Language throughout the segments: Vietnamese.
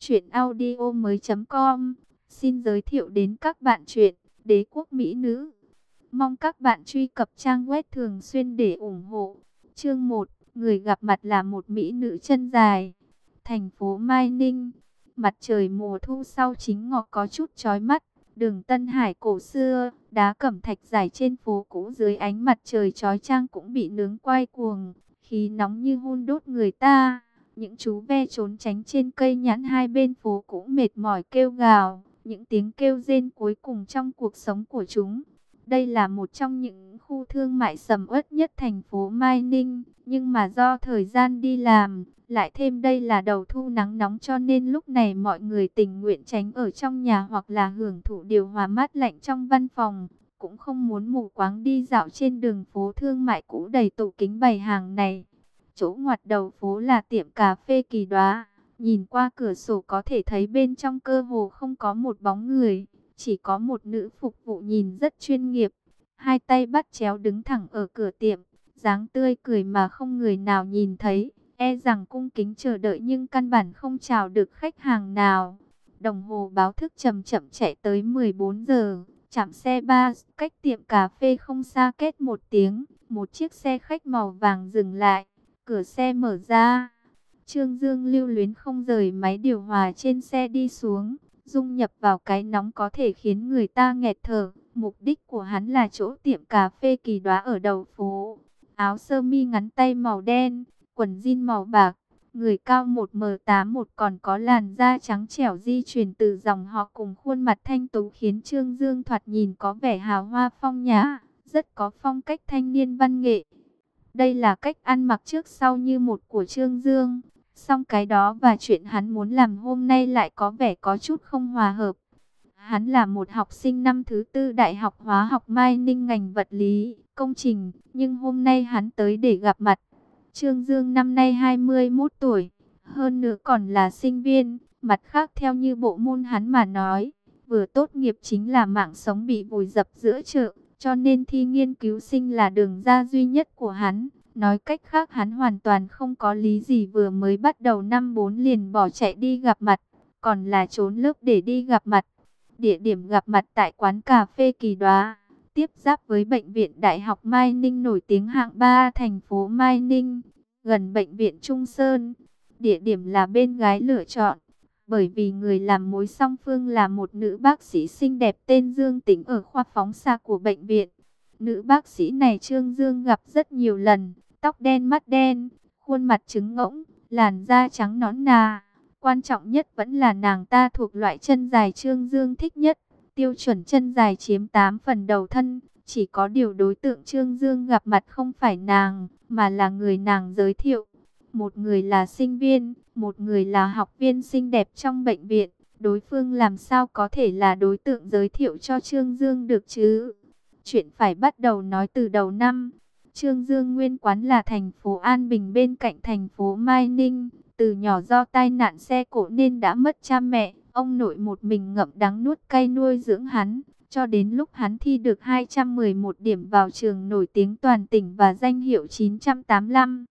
Chuyện audio mới.com xin giới thiệu đến các bạn chuyện Đế quốc Mỹ nữ. Mong các bạn truy cập trang web thường xuyên để ủng hộ. Chương 1, người gặp mặt là một mỹ nữ chân dài. Thành phố Mai Ninh, mặt trời mùa thu sau chính ngọ có chút chói mắt. Đường Tân Hải cổ xưa, đá cẩm thạch dài trên phố cũ dưới ánh mặt trời chói chang cũng bị nướng quay cuồng, khí nóng như hun đốt người ta. Những chú ve trốn tránh trên cây nhãn hai bên phố cũng mệt mỏi kêu gào, những tiếng kêu rên cuối cùng trong cuộc sống của chúng. Đây là một trong những khu thương mại sầm uất nhất thành phố Mai Ninh, nhưng mà do thời gian đi làm, lại thêm đây là đầu thu nắng nóng cho nên lúc này mọi người tình nguyện tránh ở trong nhà hoặc là hưởng thụ điều hòa mát lạnh trong văn phòng, cũng không muốn mù quáng đi dạo trên đường phố thương mại cũ đầy tủ kính bày hàng này. Chỗ ngoặt đầu phố là tiệm cà phê Kỳ Đóa. Nhìn qua cửa sổ có thể thấy bên trong cơ hồ không có một bóng người. Chỉ có một nữ phục vụ nhìn rất chuyên nghiệp. Hai tay bắt chéo đứng thẳng ở cửa tiệm. Dáng tươi cười mà không người nào nhìn thấy. E rằng cung kính chờ đợi nhưng căn bản không chào được khách hàng nào. Đồng hồ báo thức chậm chậm chạy tới 14 giờ. Trạm xe 3 cách tiệm cà phê không xa kết một tiếng. Một chiếc xe khách màu vàng dừng lại. Cửa xe mở ra, Trương Dương lưu luyến không rời máy điều hòa trên xe đi xuống, dung nhập vào cái nóng có thể khiến người ta nghẹt thở. Mục đích của hắn là chỗ tiệm cà phê Kỳ Đóa ở đầu phố. Áo sơ mi ngắn tay màu đen, quần jean màu bạc, người cao 1m81 còn có làn da trắng trẻo di truyền từ dòng họ cùng khuôn mặt thanh tú khiến Trương Dương thoạt nhìn có vẻ hào hoa phong nhã, rất có phong cách thanh niên văn nghệ. Đây là cách ăn mặc trước sau như một của Trương Dương. Song cái đó và chuyện hắn muốn làm hôm nay lại có vẻ có chút không hòa hợp. Hắn là một học sinh năm thứ tư Đại học Hóa học Mai Ninh ngành vật lý, công trình. Nhưng hôm nay hắn tới để gặp mặt. Trương Dương năm nay 21 tuổi. Hơn nữa còn là sinh viên. Mặt khác theo như bộ môn hắn mà nói, vừa tốt nghiệp chính là mạng sống bị vùi dập giữa chợ. Cho nên thi nghiên cứu sinh là đường ra duy nhất của hắn. Nói cách khác hắn hoàn toàn không có lý gì vừa mới bắt đầu năm 4 liền bỏ chạy đi gặp mặt. Còn là trốn lớp để đi gặp mặt. Địa điểm gặp mặt tại quán cà phê Kỳ Đóa. Tiếp giáp với bệnh viện Đại học Mai Ninh nổi tiếng hạng 3 thành phố Mai Ninh. Gần bệnh viện Trung Sơn. Địa điểm là bên gái lựa chọn. Bởi vì người làm mối song phương là một nữ bác sĩ xinh đẹp tên Dương Tĩnh ở khoa phóng xạ của bệnh viện. Nữ bác sĩ này Trương Dương gặp rất nhiều lần, tóc đen mắt đen, khuôn mặt trứng ngỗng, làn da trắng nõn nà. Quan trọng nhất vẫn là nàng ta thuộc loại chân dài Trương Dương thích nhất, tiêu chuẩn chân dài chiếm 8 phần đầu thân. Chỉ có điều đối tượng Trương Dương gặp mặt không phải nàng, mà là người nàng giới thiệu. Một người là sinh viên, một người là học viên xinh đẹp trong bệnh viện. Đối phương làm sao có thể là đối tượng giới thiệu cho Trương Dương được chứ? Chuyện phải bắt đầu nói từ đầu năm. Trương Dương nguyên quán là thành phố An Bình bên cạnh thành phố Mai Ninh. Từ nhỏ do tai nạn xe cộ nên đã mất cha mẹ. Ông nội một mình ngậm đắng nuốt cay nuôi dưỡng hắn. Cho đến lúc hắn thi được 211 điểm vào trường nổi tiếng toàn tỉnh và danh hiệu 985.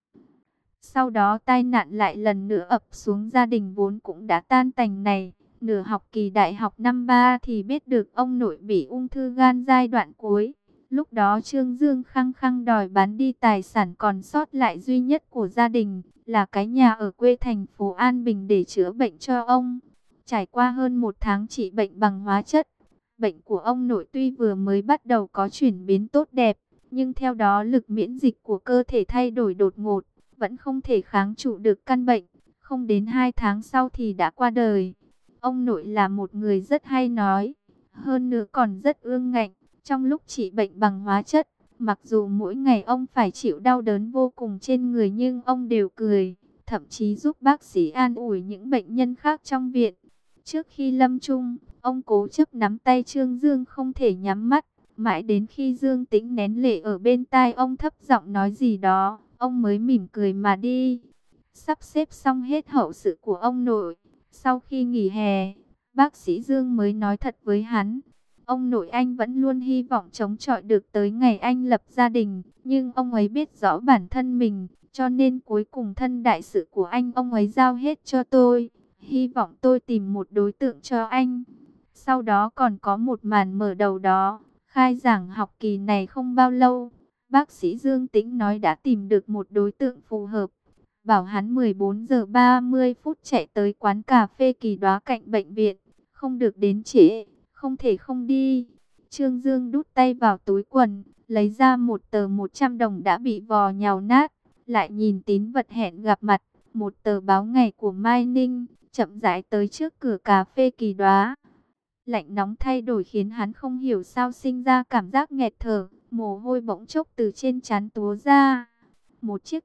Sau đó tai nạn lại lần nữa ập xuống, gia đình vốn cũng đã tan tành này. Nửa học kỳ đại học năm 3 thì biết được ông nội bị ung thư gan giai đoạn cuối. Lúc đó Trương Dương khăng khăng đòi bán đi tài sản còn sót lại duy nhất của gia đình, là cái nhà ở quê thành phố An Bình để chữa bệnh cho ông. Trải qua hơn 1 tháng trị bệnh bằng hóa chất, bệnh của ông nội tuy vừa mới bắt đầu có chuyển biến tốt đẹp, nhưng theo đó lực miễn dịch của cơ thể thay đổi đột ngột, vẫn không thể kháng trụ được căn bệnh. Không đến 2 tháng sau thì đã qua đời. Ông nội là một người rất hay nói, hơn nữa còn rất ương ngạnh. Trong lúc trị bệnh bằng hóa chất, mặc dù mỗi ngày ông phải chịu đau đớn vô cùng trên người nhưng ông đều cười, thậm chí giúp bác sĩ an ủi những bệnh nhân khác trong viện. Trước khi lâm chung, ông cố chấp nắm tay Trương Dương không thể nhắm mắt, mãi đến khi Dương Tĩnh nén lệ ở bên tai ông thấp giọng nói gì đó, ông mới mỉm cười mà đi. Sắp xếp xong hết hậu sự của ông nội, sau khi nghỉ hè, bác sĩ Dương mới nói thật với hắn. Ông nội anh vẫn luôn hy vọng chống chọi được tới ngày anh lập gia đình, nhưng ông ấy biết rõ bản thân mình, cho nên cuối cùng thân đại sự của anh ông ấy giao hết cho tôi. Hy vọng tôi tìm một đối tượng cho anh. Sau đó còn có một màn mở đầu đó. Khai giảng học kỳ này không bao lâu, bác sĩ Dương Tĩnh nói đã tìm được một đối tượng phù hợp. Bảo hắn 14 giờ 30 phút chạy tới quán cà phê Kỳ Đóa cạnh bệnh viện. Không được đến trễ, không thể không đi. Trương Dương đút tay vào túi quần, lấy ra một tờ 100 đồng đã bị vò nhào nát. Lại nhìn tín vật hẹn gặp mặt, một tờ báo ngày của Mai Ninh, chậm rãi tới trước cửa cà phê Kỳ Đóa. Lạnh nóng thay đổi khiến hắn không hiểu sao sinh ra cảm giác nghẹt thở, mồ hôi bỗng chốc từ trên trán túa ra. Một chiếc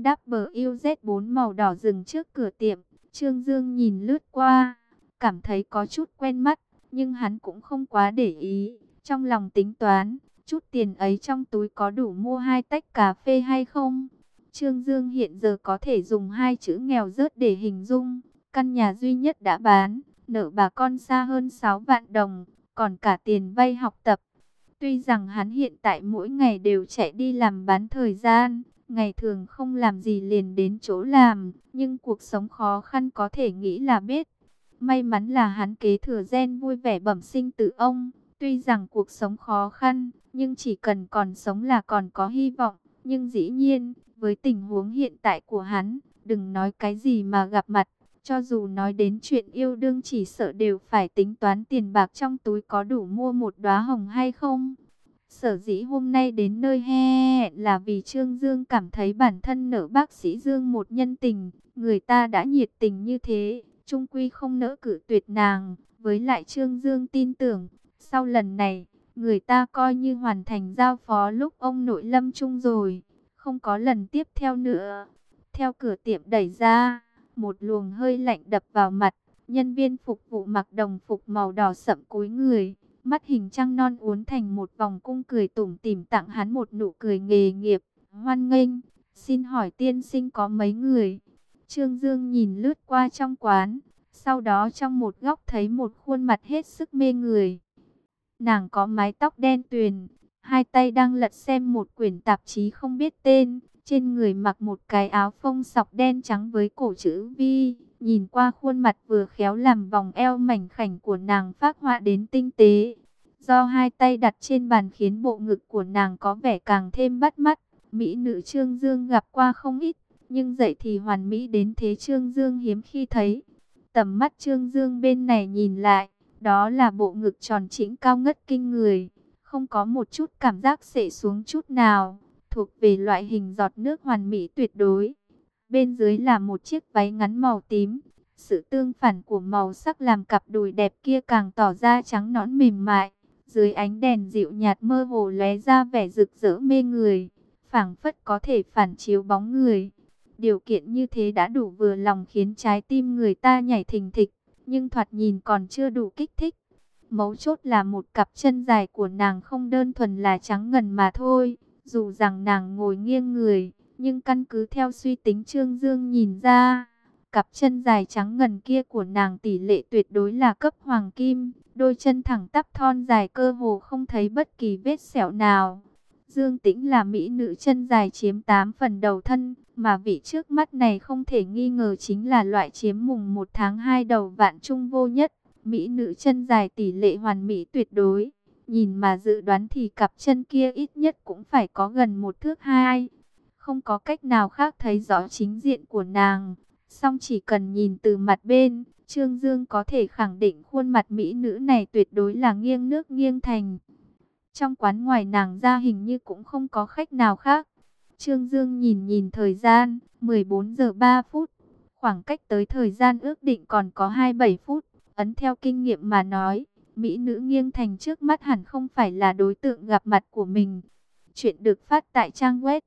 BMW Z4 màu đỏ dừng trước cửa tiệm, Trương Dương nhìn lướt qua, cảm thấy có chút quen mắt, nhưng hắn cũng không quá để ý, trong lòng tính toán, chút tiền ấy trong túi có đủ mua 2 tách cà phê hay không? Trương Dương hiện giờ có thể dùng 2 chữ nghèo rớt để hình dung, căn nhà duy nhất đã bán, nợ bà con xa hơn 6 vạn đồng, còn cả tiền vay học tập. Tuy rằng hắn hiện tại mỗi ngày đều chạy đi làm bán thời gian, ngày thường không làm gì liền đến chỗ làm, nhưng cuộc sống khó khăn có thể nghĩ là biết. May mắn là hắn kế thừa gen vui vẻ bẩm sinh từ ông, tuy rằng cuộc sống khó khăn, nhưng chỉ cần còn sống là còn có hy vọng. Nhưng dĩ nhiên, với tình huống hiện tại của hắn, đừng nói cái gì mà gặp mặt. Cho dù nói đến chuyện yêu đương chỉ sợ đều phải tính toán tiền bạc trong túi có đủ mua một đóa hồng hay không. Sở dĩ hôm nay đến nơi hẹn là vì Trương Dương cảm thấy bản thân nợ bác sĩ Dương một nhân tình. Người ta đã nhiệt tình như thế, chung quy không nỡ cự tuyệt nàng. Với lại Trương Dương tin tưởng, sau lần này, người ta coi như hoàn thành giao phó lúc ông nội lâm chung rồi. Không có lần tiếp theo nữa. Theo cửa tiệm đẩy ra, một luồng hơi lạnh đập vào mặt. Nhân viên phục vụ mặc đồng phục màu đỏ sậm cúi người, mắt hình trăng non uốn thành một vòng cung cười tủm tỉm tặng hắn một nụ cười nghề nghiệp. Hoan nghênh, xin hỏi tiên sinh có mấy người? Trương Dương nhìn lướt qua trong quán, sau đó trong một góc thấy một khuôn mặt hết sức mê người. Nàng có mái tóc đen tuyền, hai tay đang lật xem một quyển tạp chí không biết tên. Trên người mặc một cái áo phông sọc đen trắng với cổ chữ V. Nhìn qua khuôn mặt vừa khéo làm vòng eo mảnh khảnh của nàng phác họa đến tinh tế. Do hai tay đặt trên bàn khiến bộ ngực của nàng có vẻ càng thêm bắt mắt. Mỹ nữ Trương Dương gặp qua không ít, nhưng dậy thì hoàn mỹ đến thế Trương Dương hiếm khi thấy. Tầm mắt Trương Dương bên này nhìn lại, đó là bộ ngực tròn trĩnh cao ngất kinh người, không có một chút cảm giác xệ xuống chút nào, thuộc về loại hình giọt nước hoàn mỹ tuyệt đối. Bên dưới là một chiếc váy ngắn màu tím, sự tương phản của màu sắc làm cặp đùi đẹp kia càng tỏ ra trắng nõn mềm mại. Dưới ánh đèn dịu nhạt mơ hồ lóe ra vẻ rực rỡ mê người, phảng phất có thể phản chiếu bóng người. Điều kiện như thế đã đủ vừa lòng khiến trái tim người ta nhảy thình thịch, nhưng thoạt nhìn còn chưa đủ kích thích. Mấu chốt là một cặp chân dài của nàng không đơn thuần là trắng ngần mà thôi. Dù rằng nàng ngồi nghiêng người, nhưng căn cứ theo suy tính Trương Dương nhìn ra, cặp chân dài trắng ngần kia của nàng tỷ lệ tuyệt đối là cấp hoàng kim. Đôi chân thẳng tắp thon dài cơ hồ không thấy bất kỳ vết sẹo nào. Dương Tĩnh là mỹ nữ chân dài chiếm 8 phần đầu thân, mà vị trước mắt này không thể nghi ngờ chính là loại chiếm mùng 1 tháng 2 đầu vạn trung vô nhất. Mỹ nữ chân dài tỷ lệ hoàn mỹ tuyệt đối. Nhìn mà dự đoán thì cặp chân kia ít nhất cũng phải có gần 1 thước 2. Không có cách nào khác thấy rõ chính diện của nàng. Song chỉ cần nhìn từ mặt bên, Trương Dương có thể khẳng định khuôn mặt mỹ nữ này tuyệt đối là nghiêng nước nghiêng thành. Trong quán ngoài nàng ra hình như cũng không có khách nào khác. Trương Dương nhìn thời gian, 14 giờ 3 phút. Khoảng cách tới thời gian ước định còn có 27 phút. Ấn theo kinh nghiệm mà nói, mỹ nữ nghiêng thành trước mắt hẳn không phải là đối tượng gặp mặt của mình. Chuyện được phát tại trang web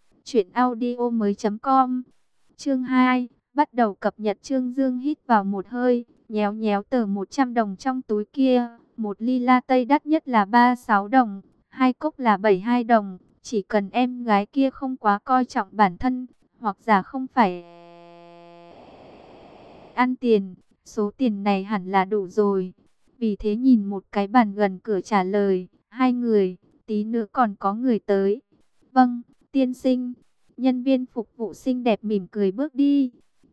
truyệnaudiomoi.com. Chương 2, bắt đầu cập nhật. Trương Dương hít vào một hơi, nhéo nhéo tờ 100 đồng trong túi kia. Một ly latte đắt nhất là 36 đồng, hai cốc là 72 đồng. Chỉ cần em gái kia không quá coi trọng bản thân, hoặc giả không phải ăn tiền, số tiền này hẳn là đủ rồi. Vì thế nhìn một cái bàn gần cửa trả lời, 2 người, tí nữa còn có người tới. Vâng, tiên sinh. Nhân viên phục vụ xinh đẹp mỉm cười bước đi.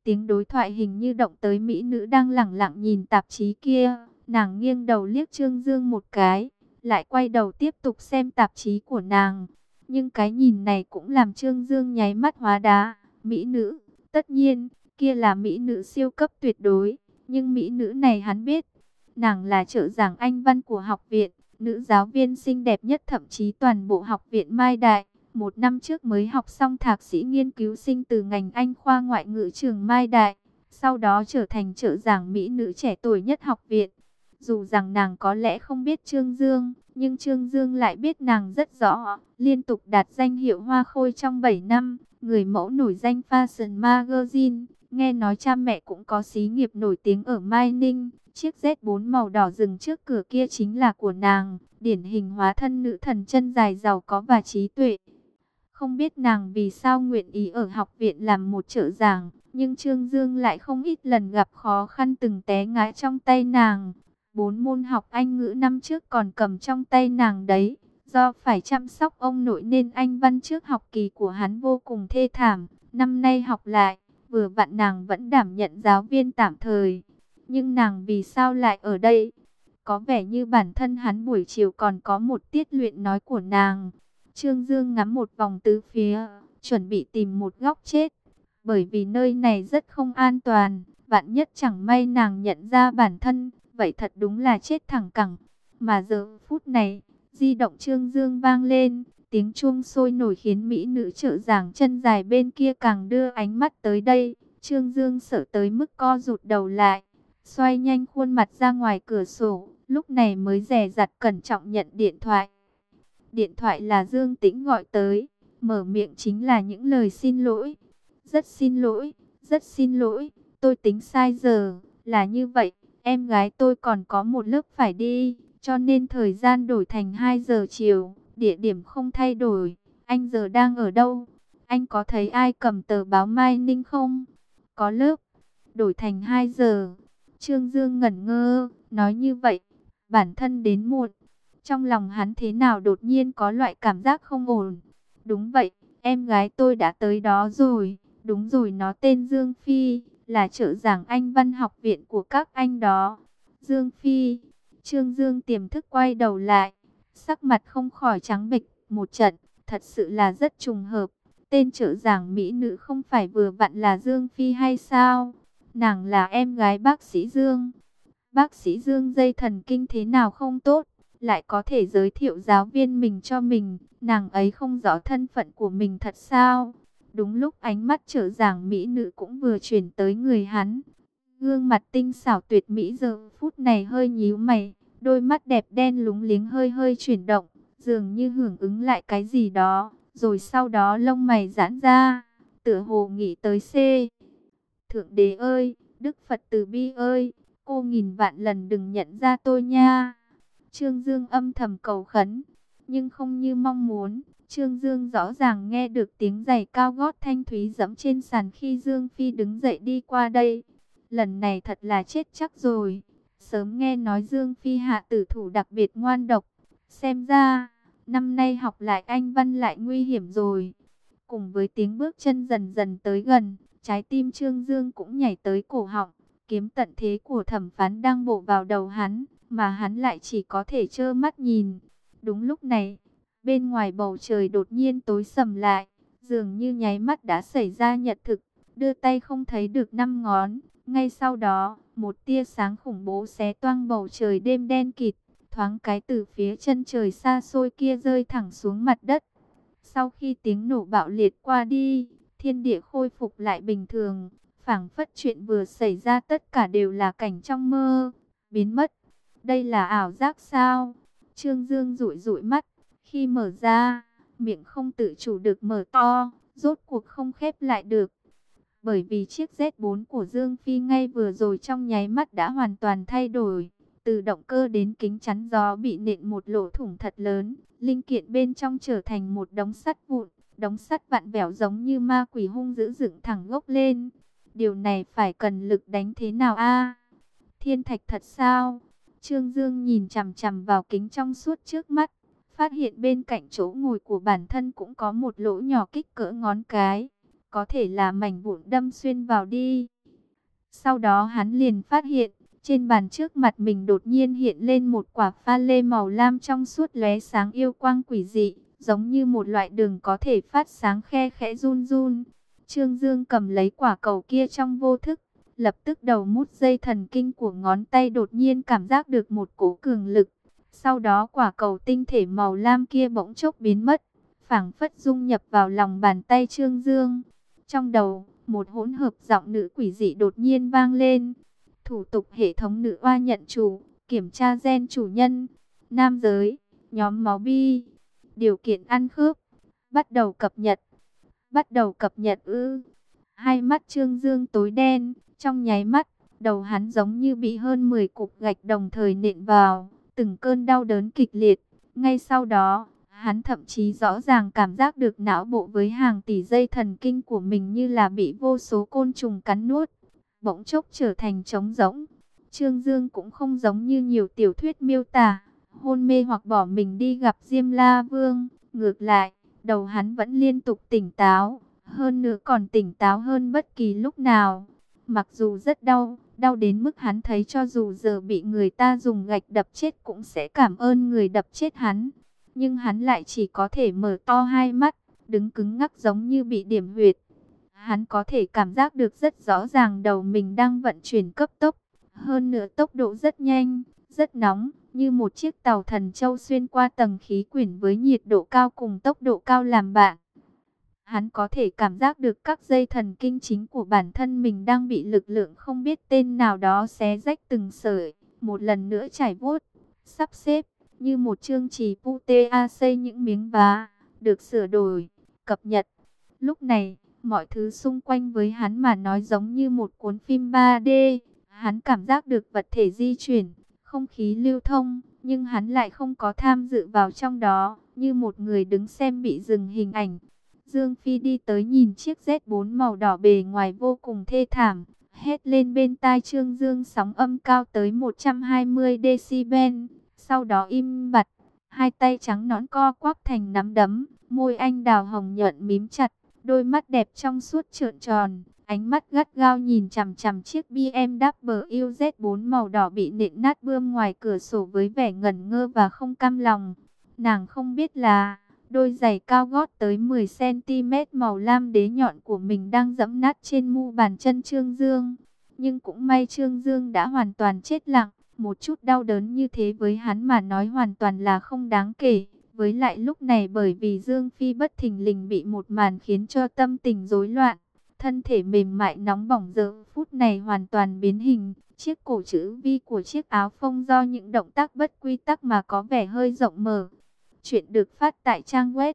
tiếng đối thoại hình như động tới mỹ nữ đang lẳng lặng nhìn tạp chí kia. Nàng nghiêng đầu liếc Trương Dương một cái, lại quay đầu tiếp tục xem tạp chí của nàng. Nhưng cái nhìn này cũng làm Trương Dương nháy mắt hóa đá. Mỹ nữ, tất nhiên, kia là mỹ nữ siêu cấp tuyệt đối. Nhưng mỹ nữ này hắn biết, nàng là trợ giảng Anh văn của học viện, nữ giáo viên xinh đẹp nhất thậm chí toàn bộ học viện Mai Đại. Một năm trước mới học xong thạc sĩ nghiên cứu sinh từ ngành Anh khoa ngoại ngữ trường Mai Đại. Sau đó trở thành trợ giảng mỹ nữ trẻ tuổi nhất học viện. Dù rằng nàng có lẽ không biết Trương Dương, nhưng Trương Dương lại biết nàng rất rõ. Liên tục đạt danh hiệu Hoa Khôi trong 7 năm, người mẫu nổi danh Fashion Magazine. Nghe nói cha mẹ cũng có xí nghiệp nổi tiếng ở Mai Ninh. Chiếc Z4 màu đỏ dừng trước cửa kia chính là của nàng, điển hình hóa thân nữ thần chân dài giàu có và trí tuệ. Không biết nàng vì sao nguyện ý ở học viện làm một trợ giảng, nhưng Trương Dương lại không ít lần gặp khó khăn từng té ngã trong tay nàng. 4 môn học Anh ngữ năm trước còn cầm trong tay nàng đấy. Do phải chăm sóc ông nội nên Anh văn trước học kỳ của hắn vô cùng thê thảm. Năm nay học lại, vừa vặn nàng vẫn đảm nhận giáo viên tạm thời. Nhưng nàng vì sao lại ở đây? Có vẻ như bản thân hắn buổi chiều còn có một tiết luyện nói của nàng. Trương Dương ngắm một vòng tứ phía, chuẩn bị tìm một góc chết. Bởi vì nơi này rất không an toàn, vạn nhất chẳng may nàng nhận ra bản thân, vậy thật đúng là chết thẳng cẳng. Mà giờ phút này, di động Trương Dương vang lên, tiếng chuông sôi nổi khiến mỹ nữ trợ giảng chân dài bên kia càng đưa ánh mắt tới đây. Trương Dương sợ tới mức co rụt đầu lại, xoay nhanh khuôn mặt ra ngoài cửa sổ, lúc này mới dè dặt cẩn trọng nhận điện thoại. Điện thoại là Dương Tĩnh gọi tới, mở miệng chính là những lời xin lỗi. Rất xin lỗi, rất xin lỗi, tôi tính sai giờ, là như vậy, em gái tôi còn có một lớp phải đi, cho nên thời gian đổi thành 2 giờ chiều, địa điểm không thay đổi. Anh giờ đang ở đâu? Anh có thấy ai cầm tờ báo Mai Ninh không? Có lớp, đổi thành 2 giờ. Trương Dương ngẩn ngơ, nói như vậy, bản thân đến muộn. Trong lòng hắn thế nào đột nhiên có loại cảm giác không ổn. Đúng vậy, em gái tôi đã tới đó rồi. Đúng rồi, nó tên Dương Phi, là trợ giảng Anh văn học viện của các anh đó. Dương Phi, Trương Dương tiềm thức quay đầu lại, sắc mặt không khỏi trắng bệch một trận, thật sự là rất trùng hợp. Tên trợ giảng mỹ nữ không phải vừa vặn là Dương Phi hay sao? Nàng là em gái bác sĩ Dương. Bác sĩ Dương dây thần kinh thế nào không tốt, lại có thể giới thiệu giáo viên mình cho mình, nàng ấy không rõ thân phận của mình thật sao? Đúng lúc ánh mắt trợ giảng mỹ nữ cũng vừa chuyển tới người hắn. Gương mặt tinh xảo tuyệt mỹ giờ phút này hơi nhíu mày, đôi mắt đẹp đen lúng liếng hơi hơi chuyển động, dường như hưởng ứng lại cái gì đó, rồi sau đó lông mày giãn ra, tựa hồ nghĩ tới C. Thượng đế ơi, Đức Phật từ bi ơi, cô nghìn vạn lần đừng nhận ra tôi nha. Trương Dương âm thầm cầu khấn, nhưng không như mong muốn. Trương Dương rõ ràng nghe được tiếng giày cao gót thanh thúy dẫm trên sàn khi Dương Phi đứng dậy đi qua đây. Lần này thật là chết chắc rồi. Sớm nghe nói Dương Phi hạ tử thủ đặc biệt ngoan độc. Xem ra, năm nay học lại Anh văn lại nguy hiểm rồi. Cùng với tiếng bước chân dần dần tới gần, trái tim Trương Dương cũng nhảy tới cổ họng. Kiếm tận thế của thẩm phán đang bổ vào đầu hắn, mà hắn lại chỉ có thể trơ mắt nhìn. Đúng lúc này, bên ngoài bầu trời đột nhiên tối sầm lại, dường như nháy mắt đã xảy ra nhật thực, đưa tay không thấy được 5 ngón. Ngay sau đó, một tia sáng khủng bố xé toang bầu trời đêm đen kịt, thoáng cái từ phía chân trời xa xôi kia rơi thẳng xuống mặt đất. Sau khi tiếng nổ bạo liệt qua đi, thiên địa khôi phục lại bình thường, phảng phất chuyện vừa xảy ra tất cả đều là cảnh trong mơ, biến mất. Đây là ảo giác sao? Trương Dương dụi dụi mắt, khi mở ra, miệng không tự chủ được mở to, rốt cuộc không khép lại được. Bởi vì chiếc Z4 của Dương Phi ngay vừa rồi trong nháy mắt đã hoàn toàn thay đổi. Từ động cơ đến kính chắn gió bị nện một lỗ thủng thật lớn, linh kiện bên trong trở thành một đống sắt vụn, đống sắt vặn vẹo giống như ma quỷ hung dữ dựng thẳng gốc lên. Điều này phải cần lực đánh thế nào a? Thiên thạch thật sao? Trương Dương nhìn chằm chằm vào kính trong suốt trước mắt, phát hiện bên cạnh chỗ ngồi của bản thân cũng có một lỗ nhỏ kích cỡ ngón cái, có thể là mảnh vụn đâm xuyên vào đi. Sau đó hắn liền phát hiện, trên bàn trước mặt mình đột nhiên hiện lên một quả pha lê màu lam trong suốt lóe sáng yêu quang quỷ dị, giống như một loại đường có thể phát sáng khe khẽ run run. Trương Dương cầm lấy quả cầu kia trong vô thức, lập tức đầu mút dây thần kinh của ngón tay đột nhiên cảm giác được một cỗ cường lực. Sau đó quả cầu tinh thể màu lam kia bỗng chốc biến mất, phảng phất dung nhập vào lòng bàn tay Trương Dương. Trong đầu, một hỗn hợp giọng nữ quỷ dị đột nhiên vang lên. Thủ tục hệ thống nữ oa nhận chủ, kiểm tra gen chủ nhân, nam giới, nhóm máu bi, điều kiện ăn khớp, bắt đầu cập nhật. Bắt đầu cập nhật ư? Hai mắt Trương Dương tối đen, trong nháy mắt, đầu hắn giống như bị hơn 10 cục gạch đồng thời nện vào, từng cơn đau đớn kịch liệt. Ngay sau đó, hắn thậm chí rõ ràng cảm giác được não bộ với hàng tỷ dây thần kinh của mình như là bị vô số côn trùng cắn nuốt, bỗng chốc trở thành trống rỗng. Trương Dương cũng không giống như nhiều tiểu thuyết miêu tả, hôn mê hoặc bỏ mình đi gặp Diêm La Vương. Ngược lại, đầu hắn vẫn liên tục tỉnh táo, hơn nữa còn tỉnh táo hơn bất kỳ lúc nào. Mặc dù rất đau, đau đến mức hắn thấy cho dù giờ bị người ta dùng gạch đập chết cũng sẽ cảm ơn người đập chết hắn. Nhưng hắn lại chỉ có thể mở to hai mắt, đứng cứng ngắc giống như bị điểm huyệt. Hắn có thể cảm giác được rất rõ ràng đầu mình đang vận chuyển cấp tốc. Hơn nữa tốc độ rất nhanh, rất nóng, như một chiếc tàu thần châu xuyên qua tầng khí quyển với nhiệt độ cao cùng tốc độ cao làm bạn. Hắn có thể cảm giác được các dây thần kinh chính của bản thân mình đang bị lực lượng không biết tên nào đó xé rách từng sợi, một lần nữa trải vuốt, sắp xếp, như một chương trì putea xây những miếng vá, được sửa đổi, cập nhật. Lúc này, mọi thứ xung quanh với hắn mà nói giống như một cuốn phim 3D. Hắn cảm giác được vật thể di chuyển, không khí lưu thông, nhưng hắn lại không có tham dự vào trong đó, như một người đứng xem bị dừng hình ảnh. Dương Phi đi tới nhìn chiếc Z4 màu đỏ bề ngoài vô cùng thê thảm, hét lên bên tai Trương Dương, sóng âm cao tới 120 decibel, sau đó im bặt, hai tay trắng nõn co quắp thành nắm đấm, môi anh đào hồng nhuận mím chặt, đôi mắt đẹp trong suốt trợn tròn, ánh mắt gắt gao nhìn chằm chằm chiếc BMW Z4 màu đỏ bị nện nát bươm ngoài cửa sổ với vẻ ngẩn ngơ và không cam lòng. Nàng không biết là đôi giày cao gót tới 10 cm màu lam đế nhọn của mình đang giẫm nát trên mu bàn chân Trương Dương. Nhưng cũng may Trương Dương đã hoàn toàn chết lặng, một chút đau đớn như thế với hắn mà nói hoàn toàn là không đáng kể. Với lại lúc này bởi vì Dương Phi bất thình lình bị một màn khiến cho tâm tình rối loạn, thân thể mềm mại nóng bỏng giờ phút này hoàn toàn biến hình. Chiếc cổ chữ V của chiếc áo phông do những động tác bất quy tắc mà có vẻ hơi rộng mở. Chuyện được phát tại trang web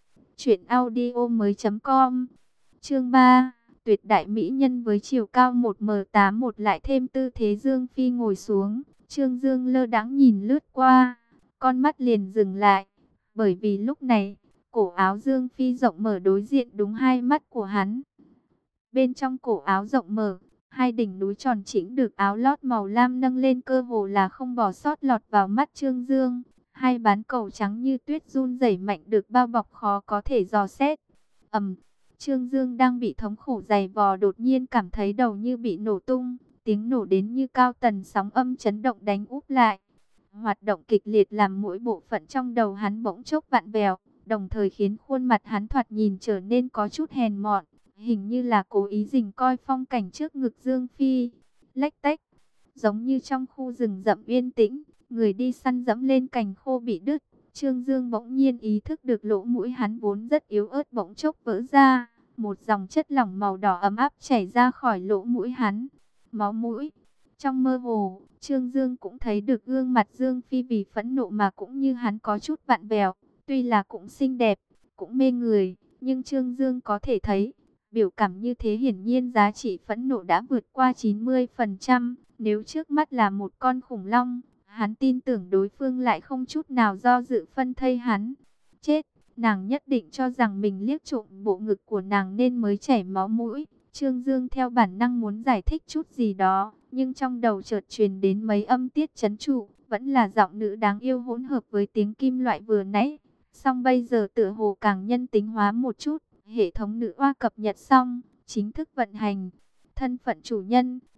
truyệnaudiomoi.com. Chương 3, tuyệt đại mỹ nhân với chiều cao 1m81 lại thêm tư thế Dương Phi ngồi xuống. Trương Dương lơ đãng nhìn lướt qua, con mắt liền dừng lại, bởi vì lúc này, cổ áo Dương Phi rộng mở đối diện đúng hai mắt của hắn. Bên trong cổ áo rộng mở, hai đỉnh núi tròn chỉnh được áo lót màu lam nâng lên cơ hồ là không bỏ sót lọt vào mắt Trương Dương. Hai bán cầu trắng như tuyết run rẩy mạnh được bao bọc khó có thể dò xét. Trương Dương đang bị thống khổ giày vò đột nhiên cảm thấy đầu như bị nổ tung. Tiếng nổ đến như cao tần sóng âm chấn động đánh úp lại. Hoạt động kịch liệt làm mỗi bộ phận trong đầu hắn bỗng chốc vặn vẹo, đồng thời khiến khuôn mặt hắn thoạt nhìn trở nên có chút hèn mọn, hình như là cố ý rình coi phong cảnh trước ngực Dương Phi. Lách tách, giống như trong khu rừng rậm yên tĩnh, người đi săn dẫm lên cành khô bị đứt. Trương Dương bỗng nhiên ý thức được lỗ mũi hắn vốn rất yếu ớt bỗng chốc vỡ ra, một dòng chất lỏng màu đỏ ấm áp chảy ra khỏi lỗ mũi hắn. Máu mũi. Trong mơ hồ, Trương Dương cũng thấy được gương mặt Dương Phi vì phẫn nộ mà cũng như hắn có chút vặn vẹo. Tuy là cũng xinh đẹp, cũng mê người, nhưng Trương Dương có thể thấy, biểu cảm như thế hiển nhiên giá trị phẫn nộ đã vượt qua 90%. Nếu trước mắt là một con khủng long, hắn tin tưởng đối phương lại không chút nào do dự phân thây hắn. Chết, nàng nhất định cho rằng mình liếc trộm bộ ngực của nàng nên mới chảy máu mũi. Trương Dương theo bản năng muốn giải thích chút gì đó, nhưng trong đầu chợt truyền đến mấy âm tiết trấn trụ, vẫn là giọng nữ đáng yêu hỗn hợp với tiếng kim loại vừa nãy. Song bây giờ tựa hồ càng nhân tính hóa một chút, hệ thống nữ oa cập nhật xong, chính thức vận hành. Thân phận chủ nhân,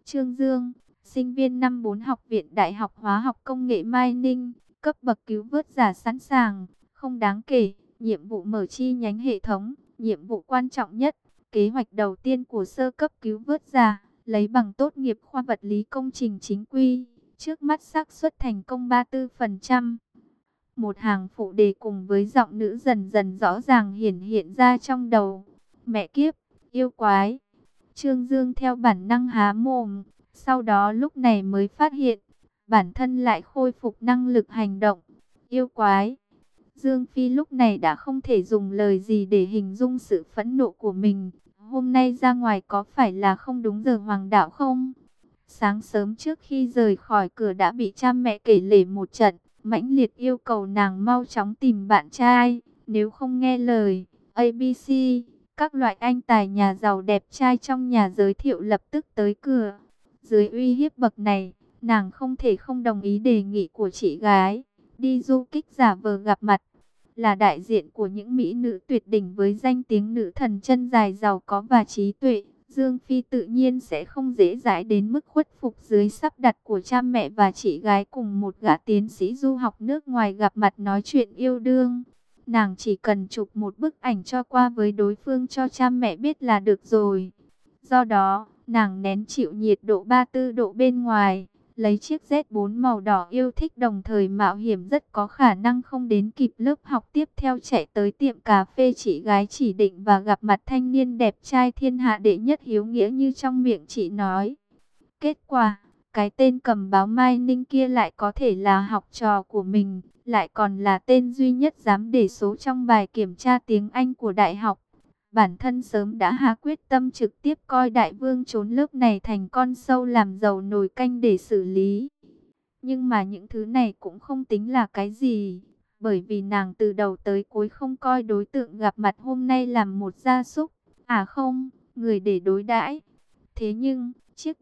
Trương Dương, sinh viên năm 4 Học viện Đại học Hóa học Công nghệ Mai Ninh, cấp bậc cứu vớt giả sẵn sàng, không đáng kể, nhiệm vụ mở chi nhánh hệ thống, nhiệm vụ quan trọng nhất, kế hoạch đầu tiên của sơ cấp cứu vớt giả, lấy bằng tốt nghiệp khoa vật lý công trình chính quy, trước mắt xác suất thành công 34%. Một hàng phụ đề cùng với giọng nữ dần dần rõ ràng hiển hiện ra trong đầu. Mẹ kiếp, yêu quái. Trương Dương theo bản năng há mồm, sau đó lúc này mới phát hiện, bản thân lại khôi phục năng lực hành động. Yêu quái. Dương Phi lúc này đã không thể dùng lời gì để hình dung sự phẫn nộ của mình. Hôm nay ra ngoài có phải là không đúng giờ hoàng đạo không? Sáng sớm trước khi rời khỏi cửa đã bị cha mẹ kể lể một trận, mãnh liệt yêu cầu nàng mau chóng tìm bạn trai, nếu không nghe lời, ABC, các loại anh tài nhà giàu đẹp trai trong nhà giới thiệu lập tức tới cửa. Dưới uy hiếp bậc này, nàng không thể không đồng ý đề nghị của chị gái, đi du kích giả vờ gặp mặt. Là đại diện của những mỹ nữ tuyệt đỉnh với danh tiếng nữ thần chân dài giàu có và trí tuệ, Dương Phi tự nhiên sẽ không dễ dãi đến mức khuất phục dưới sắp đặt của cha mẹ và chị gái cùng một gã tiến sĩ du học nước ngoài gặp mặt nói chuyện yêu đương. Nàng chỉ cần chụp một bức ảnh cho qua với đối phương cho cha mẹ biết là được rồi. Do đó, nàng nén chịu nhiệt độ 34 độ bên ngoài, lấy chiếc Z4 màu đỏ yêu thích đồng thời mạo hiểm rất có khả năng không đến kịp lớp học tiếp theo chạy tới tiệm cà phê chị gái chỉ định và gặp mặt thanh niên đẹp trai thiên hạ đệ nhất hiếu nghĩa như trong miệng chị nói. Kết quả, cái tên cầm báo Mai Ninh kia lại có thể là học trò của mình, lại còn là tên duy nhất dám để số trong bài kiểm tra tiếng Anh của đại học. Bản thân sớm đã hạ quyết tâm trực tiếp coi đại vương trốn lớp này thành con sâu làm dầu nồi canh để xử lý. Nhưng mà những thứ này cũng không tính là cái gì, bởi vì nàng từ đầu tới cuối không coi đối tượng gặp mặt hôm nay làm một gia súc, à không, người để đối đãi. Thế nhưng, chiếc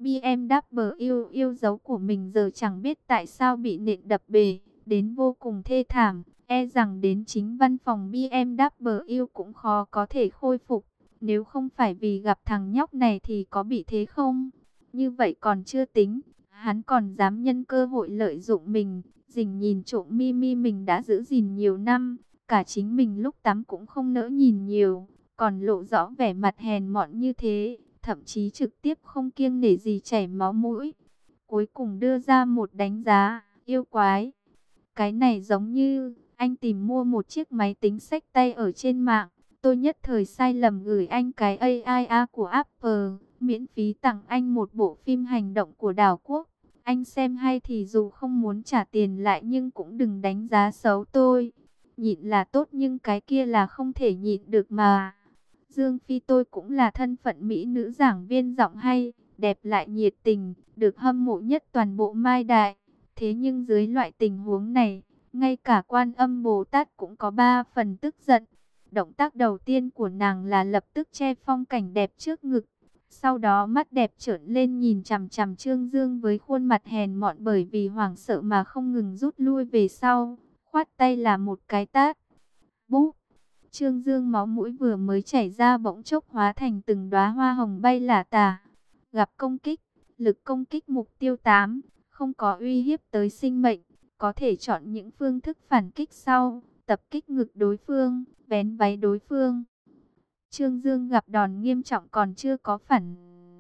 BMW yêu dấu của mình giờ chẳng biết tại sao bị nện đập bể, đến vô cùng thê thảm. E rằng đến chính văn phòng BMW cũng khó có thể khôi phục. Nếu không phải vì gặp thằng nhóc này thì có bị thế không? Như vậy còn chưa tính, hắn còn dám nhân cơ hội lợi dụng mình, rình nhìn trộm Mimi mình đã giữ gìn nhiều năm. Cả chính mình lúc tắm cũng không nỡ nhìn nhiều, còn lộ rõ vẻ mặt hèn mọn như thế, thậm chí trực tiếp không kiêng nể gì chảy máu mũi. Cuối cùng đưa ra một đánh giá, yêu quái. Cái này giống như anh tìm mua một chiếc máy tính xách tay ở trên mạng. Tôi nhất thời sai lầm gửi anh cái AIA của Apple, miễn phí tặng anh một bộ phim hành động của đảo quốc. Anh xem hay thì dù không muốn trả tiền lại nhưng cũng đừng đánh giá xấu tôi. Nhịn là tốt nhưng cái kia là không thể nhịn được mà. Dương Phi tôi cũng là thân phận mỹ nữ giảng viên giọng hay, đẹp lại nhiệt tình, được hâm mộ nhất toàn bộ Mai Đại. Thế nhưng dưới loại tình huống này, ngay cả Quan Âm Bồ Tát cũng có 3 phần tức giận. Động tác đầu tiên của nàng là lập tức che phong cảnh đẹp trước ngực. Sau đó mắt đẹp trởn lên nhìn chằm chằm Trương Dương với khuôn mặt hèn mọn bởi vì hoảng sợ mà không ngừng rút lui về sau. Khoát tay là một cái tát. Búp! Trương Dương máu mũi vừa mới chảy ra bỗng chốc hóa thành từng đóa hoa hồng bay lả tả. Gặp công kích, lực công kích mục tiêu 8. Không có uy hiếp tới sinh mệnh, có thể chọn những phương thức phản kích sau, tập kích ngực đối phương, vén váy đối phương. Trương Dương gặp đòn nghiêm trọng còn chưa có phản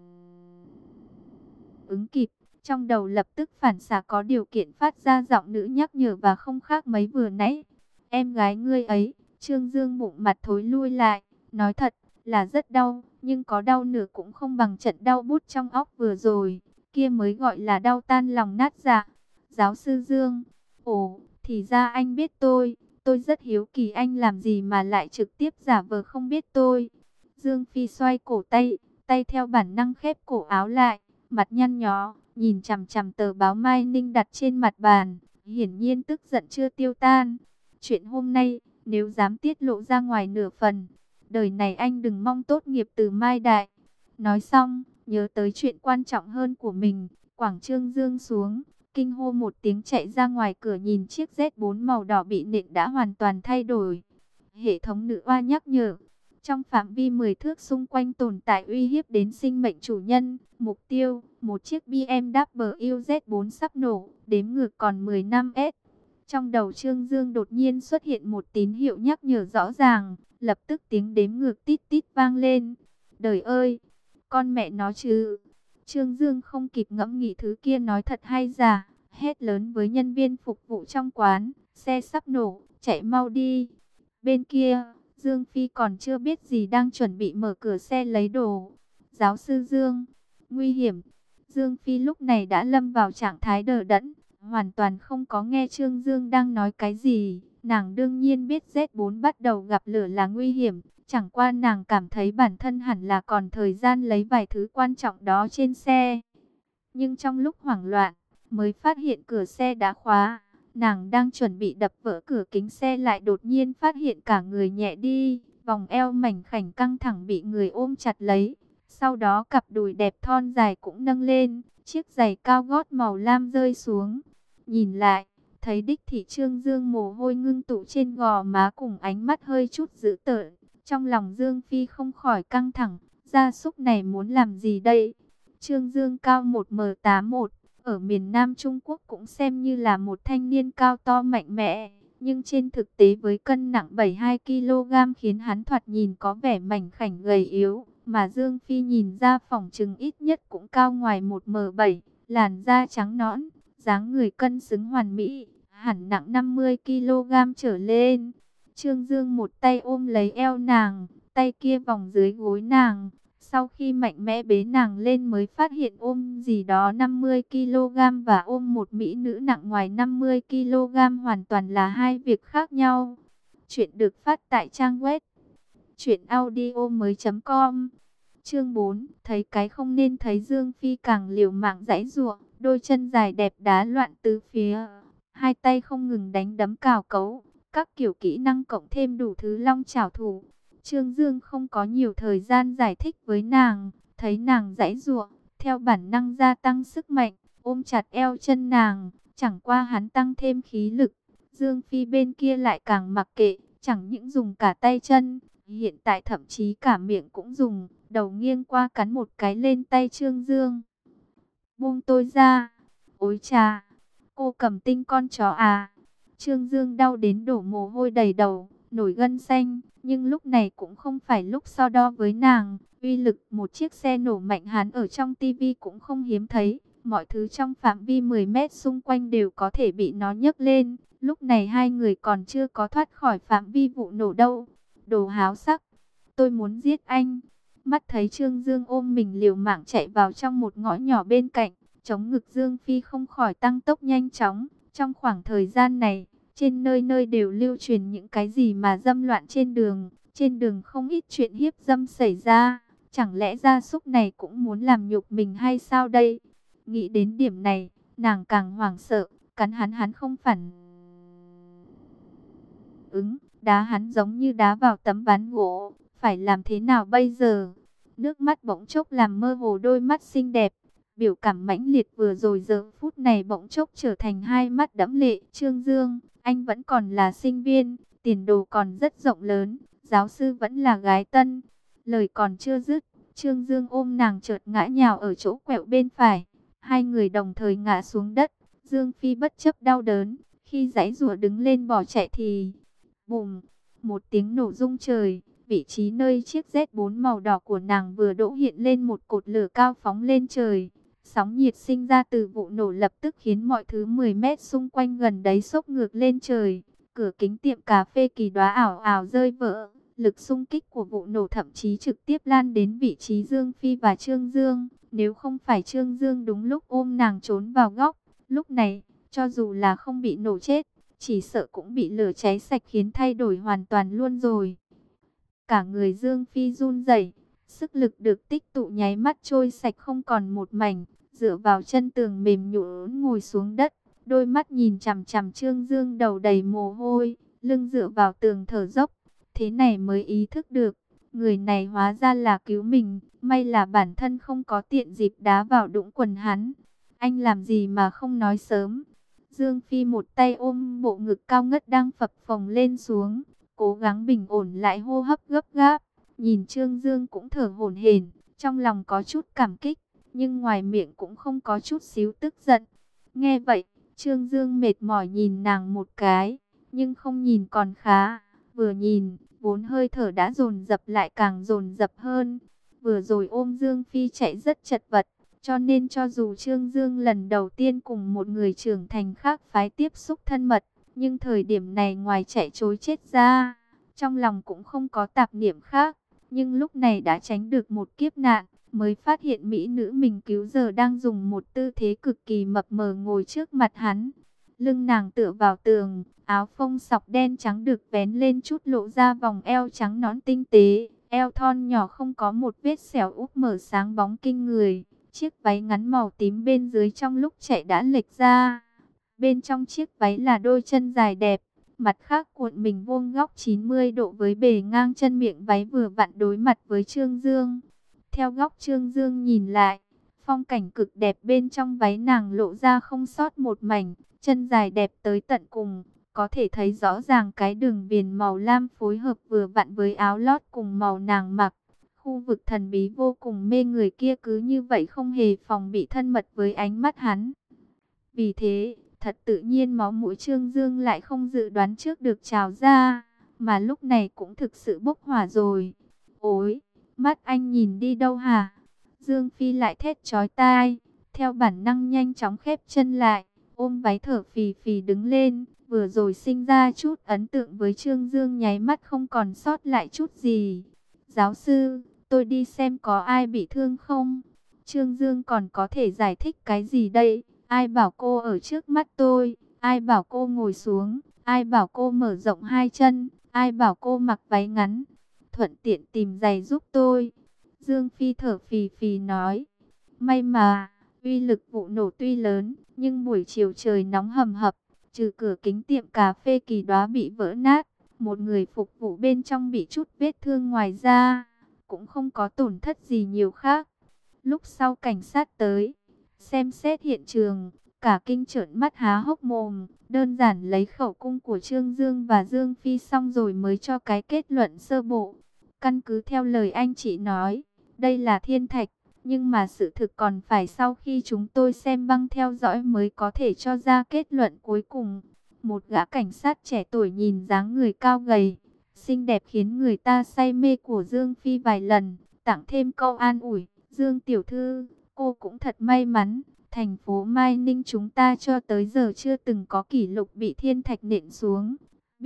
ứng kịp, trong đầu lập tức phản xạ có điều kiện phát ra giọng nữ nhắc nhở và không khác mấy vừa nãy. Em gái ngươi ấy, Trương Dương bụng mặt thối lui lại, nói thật là rất đau, nhưng có đau nửa cũng không bằng trận đau bút trong óc vừa rồi. Kia mới gọi là đau tan lòng nát dạ. Giáo sư Dương, ồ, thì ra anh biết tôi rất hiếu kỳ anh làm gì mà lại trực tiếp giả vờ không biết tôi. Dương Phi xoay cổ tay, tay theo bản năng khép cổ áo lại, mặt nhăn nhó, nhìn chằm chằm tờ báo Mai Ninh đặt trên mặt bàn, hiển nhiên tức giận chưa tiêu tan. Chuyện hôm nay, nếu dám tiết lộ ra ngoài nửa phần, đời này anh đừng mong tốt nghiệp từ Mai Đại. Nói xong, nhớ tới chuyện quan trọng hơn của mình, quảng Trương Dương xuống, kinh hô một tiếng chạy ra ngoài cửa nhìn chiếc Z4 màu đỏ bị nện đã hoàn toàn thay đổi. Hệ thống nữ oa nhắc nhở, Trong phạm vi 10 thước xung quanh tồn tại uy hiếp đến sinh mệnh chủ nhân. Mục tiêu, một chiếc BMW Z4 sắp nổ, đếm ngược còn 10 năm S. Trong đầu Trương Dương đột nhiên xuất hiện một tín hiệu nhắc nhở rõ ràng, lập tức tiếng đếm ngược tít tít vang lên. Đời ơi, con mẹ nó chứ. Trương Dương không kịp ngẫm nghĩ thứ kia nói thật hay giả, hét lớn với nhân viên phục vụ trong quán, xe sắp nổ, chạy mau đi. Bên kia, Dương Phi còn chưa biết gì đang chuẩn bị mở cửa xe lấy đồ. Giáo sư Dương, nguy hiểm. Dương Phi lúc này đã lâm vào trạng thái đờ đẫn, hoàn toàn không có nghe Trương Dương đang nói cái gì. Nàng đương nhiên biết Z4 bắt đầu gặp lửa là nguy hiểm, chẳng qua nàng cảm thấy bản thân hẳn là còn thời gian lấy vài thứ quan trọng đó trên xe. Nhưng trong lúc hoảng loạn, mới phát hiện cửa xe đã khóa. Nàng đang chuẩn bị đập vỡ cửa kính xe lại đột nhiên phát hiện cả người nhẹ đi. Vòng eo mảnh khảnh căng thẳng bị người ôm chặt lấy. Sau đó cặp đùi đẹp thon dài cũng nâng lên. Chiếc giày cao gót màu lam rơi xuống. Nhìn lại, thấy đích thị Trương Dương mồ hôi ngưng tụ trên gò má cùng ánh mắt hơi chút dữ tợn. Trong lòng Dương Phi không khỏi căng thẳng. Gia súc này muốn làm gì đây? Trương Dương cao 1m81. Ở miền Nam Trung Quốc cũng xem như là một thanh niên cao to mạnh mẽ, nhưng trên thực tế với cân nặng 72 kg khiến hắn thoạt nhìn có vẻ mảnh khảnh gầy yếu, mà Dương Phi nhìn ra phỏng chừng ít nhất cũng cao ngoài 1m7, làn da trắng nõn, dáng người cân xứng hoàn mỹ, hẳn nặng 50 kg trở lên. Trương Dương một tay ôm lấy eo nàng, tay kia vòng dưới gối nàng. Sau khi mạnh mẽ bế nàng lên mới phát hiện ôm gì đó 50 kg và ôm một mỹ nữ nặng ngoài 50 kg hoàn toàn là hai việc khác nhau. Chuyện được phát tại trang web truyệnaudiomoi.com. Chương 4, thấy cái không nên thấy. Dương Phi càng liều mạng giãy giụa, đôi chân dài đẹp đá loạn tứ phía, hai tay không ngừng đánh đấm cào cấu, các kiểu kỹ năng cộng thêm đủ thứ long chảo thủ. Trương Dương không có nhiều thời gian giải thích với nàng, thấy nàng giãy giụa, theo bản năng gia tăng sức mạnh, ôm chặt eo chân nàng, chẳng qua hắn tăng thêm khí lực. Dương Phi bên kia lại càng mặc kệ, chẳng những dùng cả tay chân, hiện tại thậm chí cả miệng cũng dùng, đầu nghiêng qua cắn một cái lên tay Trương Dương. Buông tôi ra, ối chà, cô cầm tinh con chó à. Trương Dương đau đến đổ mồ hôi đầy đầu, nổi gân xanh, nhưng lúc này cũng không phải lúc so đo với nàng. Uy lực một chiếc xe nổ mạnh hắn ở trong tivi cũng không hiếm thấy. Mọi thứ trong phạm vi 10 mét xung quanh đều có thể bị nó nhấc lên. Lúc này hai người còn chưa có thoát khỏi phạm vi vụ nổ đâu. Đồ háo sắc, tôi muốn giết anh. Mắt thấy Trương Dương ôm mình liều mạng chạy vào trong một ngõ nhỏ bên cạnh, chống ngực Dương Phi không khỏi tăng tốc nhanh chóng. Trong khoảng thời gian này, trên nơi nơi đều lưu truyền những cái gì mà dâm loạn trên đường. Trên đường không ít chuyện hiếp dâm xảy ra. Chẳng lẽ gia súc này cũng muốn làm nhục mình hay sao đây? Nghĩ đến điểm này, nàng càng hoảng sợ, cắn hắn không phản ứng, đá hắn giống như đá vào tấm ván gỗ. Phải làm thế nào bây giờ? Nước mắt bỗng chốc làm mơ hồ đôi mắt xinh đẹp. Biểu cảm mãnh liệt vừa rồi giờ phút này bỗng chốc trở thành hai mắt đẫm lệ. Trương Dương, anh vẫn còn là sinh viên, tiền đồ còn rất rộng lớn, giáo sư vẫn là gái tân. Lời còn chưa dứt, Trương Dương ôm nàng chợt ngã nhào ở chỗ quẹo bên phải. Hai người đồng thời ngã xuống đất. Dương Phi bất chấp đau đớn, khi giãy giụa đứng lên bỏ chạy thì bùm, một tiếng nổ rung trời. Vị trí nơi chiếc Z4 màu đỏ của nàng vừa đỗ hiện lên một cột lửa cao phóng lên trời. Sóng nhiệt sinh ra từ vụ nổ lập tức khiến mọi thứ 10 mét xung quanh gần đấy sốc ngược lên trời. Cửa kính tiệm cà phê Kỳ Đóa ảo ảo rơi vỡ. Lực xung kích của vụ nổ thậm chí trực tiếp lan đến vị trí Dương Phi và Trương Dương. Nếu không phải Trương Dương đúng lúc ôm nàng trốn vào góc, lúc này, cho dù là không bị nổ chết, chỉ sợ cũng bị lửa cháy sạch khiến thay đổi hoàn toàn luôn rồi. Cả người Dương Phi run rẩy, sức lực được tích tụ nháy mắt trôi sạch không còn một mảnh, dựa vào chân tường mềm nhũn ngồi xuống đất, đôi mắt nhìn chằm chằm Trương Dương đầu đầy mồ hôi, lưng dựa vào tường thở dốc. Thế này mới ý thức được, người này hóa ra là cứu mình, may là bản thân không có tiện dịp đá vào đũng quần hắn. Anh làm gì mà không nói sớm? Dương Phi một tay ôm bộ ngực cao ngất đang phập phồng lên xuống, cố gắng bình ổn lại hô hấp gấp gáp. Nhìn Trương Dương cũng thở hổn hển, trong lòng có chút cảm kích, nhưng ngoài miệng cũng không có chút xíu tức giận. Nghe vậy, Trương Dương mệt mỏi nhìn nàng một cái, nhưng không nhìn còn khá. Vừa nhìn, vốn hơi thở đã dồn dập lại càng dồn dập hơn. Vừa rồi ôm Dương Phi chạy rất chật vật, cho nên cho dù Trương Dương lần đầu tiên cùng một người trưởng thành khác phái tiếp xúc thân mật, nhưng thời điểm này ngoài chạy trối chết ra, trong lòng cũng không có tạp niệm khác. Nhưng lúc này đã tránh được một kiếp nạn, mới phát hiện mỹ nữ mình cứu giờ đang dùng một tư thế cực kỳ mập mờ ngồi trước mặt hắn. Lưng nàng tựa vào tường, áo phông sọc đen trắng được vén lên chút lộ ra vòng eo trắng nõn tinh tế, eo thon nhỏ không có một vết sẹo úp mở sáng bóng kinh người. Chiếc váy ngắn màu tím bên dưới trong lúc chạy đã lệch ra. Bên trong chiếc váy là đôi chân dài đẹp, mặt khác cuộn mình vuông góc 90 độ với bề ngang chân miệng váy vừa vặn đối mặt với Trương Dương. Theo góc Trương Dương nhìn lại, phong cảnh cực đẹp bên trong váy nàng lộ ra không sót một mảnh, chân dài đẹp tới tận cùng, có thể thấy rõ ràng cái đường viền màu lam phối hợp vừa vặn với áo lót cùng màu nàng mặc. Khu vực thần bí vô cùng mê người kia cứ như vậy không hề phòng bị thân mật với ánh mắt hắn. Vì thế, thật tự nhiên máu mũi Trương Dương lại không dự đoán trước được trào ra, mà lúc này cũng thực sự bốc hỏa rồi. Ôi, mắt anh nhìn đi đâu hả? Dương Phi lại thét chói tai, theo bản năng nhanh chóng khép chân lại, ôm váy thở phì phì đứng lên. Vừa rồi sinh ra chút ấn tượng với Trương Dương nháy mắt không còn sót lại chút gì. Giáo sư, tôi đi xem có ai bị thương không? Trương Dương còn có thể giải thích cái gì đây? Ai bảo cô ở trước mắt tôi? Ai bảo cô ngồi xuống? Ai bảo cô mở rộng hai chân? Ai bảo cô mặc váy ngắn? Thuận tiện tìm giày giúp tôi. Dương Phi thở phì phì nói. May mà, uy lực vụ nổ tuy lớn, nhưng buổi chiều trời nóng hầm hập, trừ cửa kính tiệm cà phê Kỳ Đóa bị vỡ nát, một người phục vụ bên trong bị chút vết thương ngoài ra, cũng không có tổn thất gì nhiều khác. Lúc sau cảnh sát tới, xem xét hiện trường, cả kinh trợn mắt há hốc mồm, đơn giản lấy khẩu cung của Trương Dương và Dương Phi xong rồi mới cho cái kết luận sơ bộ. Căn cứ theo lời anh chị nói, đây là thiên thạch, nhưng mà sự thực còn phải sau khi chúng tôi xem băng theo dõi mới có thể cho ra kết luận cuối cùng. Một gã cảnh sát trẻ tuổi nhìn dáng người cao gầy, xinh đẹp khiến người ta say mê của Dương Phi vài lần, tặng thêm câu an ủi. Dương tiểu thư, cô cũng thật may mắn, thành phố Mai Ninh chúng ta cho tới giờ chưa từng có kỷ lục bị thiên thạch nện xuống.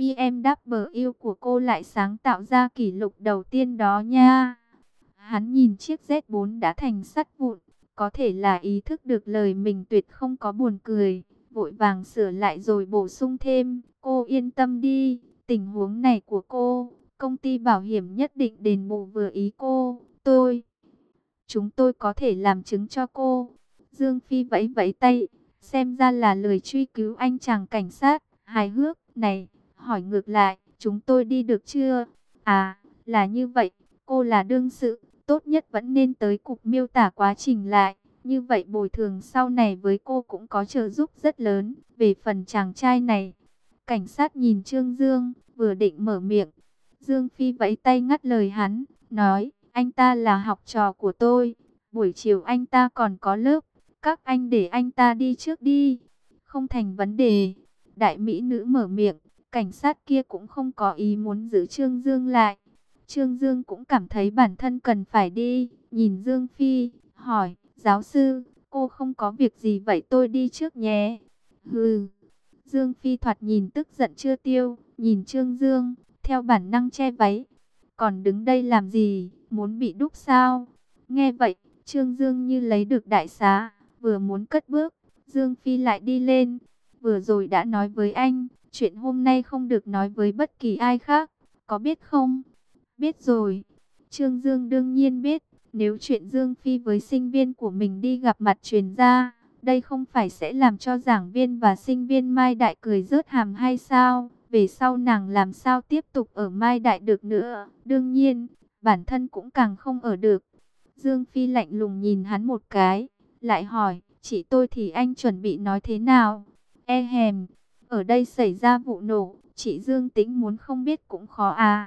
BMW của cô lại sáng tạo ra kỷ lục đầu tiên đó nha. Hắn nhìn chiếc Z4 đã thành sắt vụn, có thể là ý thức được lời mình tuyệt không có buồn cười, vội vàng sửa lại rồi bổ sung thêm, cô yên tâm đi, tình huống này của cô, công ty bảo hiểm nhất định đền bù vừa ý cô, chúng tôi có thể làm chứng cho cô. Dương Phi vẫy vẫy tay, xem ra là lời truy cứu anh chàng cảnh sát, hài hước, này, hỏi ngược lại, chúng tôi đi được chưa? À, là như vậy, cô là đương sự, tốt nhất vẫn nên tới cục miêu tả quá trình lại, như vậy bồi thường sau này với cô cũng có trợ giúp rất lớn. Về phần chàng trai này, cảnh sát nhìn Trương Dương, vừa định mở miệng, Dương Phi vẫy tay ngắt lời hắn, nói, anh ta là học trò của tôi, buổi chiều anh ta còn có lớp, các anh để anh ta đi trước đi. Không thành vấn đề. Đại mỹ nữ mở miệng, cảnh sát kia cũng không có ý muốn giữ Trương Dương lại. Trương Dương cũng cảm thấy bản thân cần phải đi, nhìn Dương Phi, hỏi, giáo sư, cô không có việc gì vậy tôi đi trước nhé. Hừ. Dương Phi thoạt nhìn tức giận chưa tiêu, nhìn Trương Dương, theo bản năng che váy. Còn đứng đây làm gì, muốn bị đúc sao? Nghe vậy, Trương Dương như lấy được đại xá, vừa muốn cất bước, Dương Phi lại đi lên. Vừa rồi đã nói với anh, chuyện hôm nay không được nói với bất kỳ ai khác, có biết không? Biết rồi. Trương Dương đương nhiên biết, nếu chuyện Dương Phi với sinh viên của mình đi gặp mặt truyền ra, đây không phải sẽ làm cho giảng viên và sinh viên Mai Đại cười rớt hàm hay sao? Về sau nàng làm sao tiếp tục ở Mai Đại được nữa? Đương nhiên, bản thân cũng càng không ở được. Dương Phi lạnh lùng nhìn hắn một cái, lại hỏi, chị tôi thì anh chuẩn bị nói thế nào? E hèm, ở đây xảy ra vụ nổ, chị Dương Tĩnh muốn không biết cũng khó à.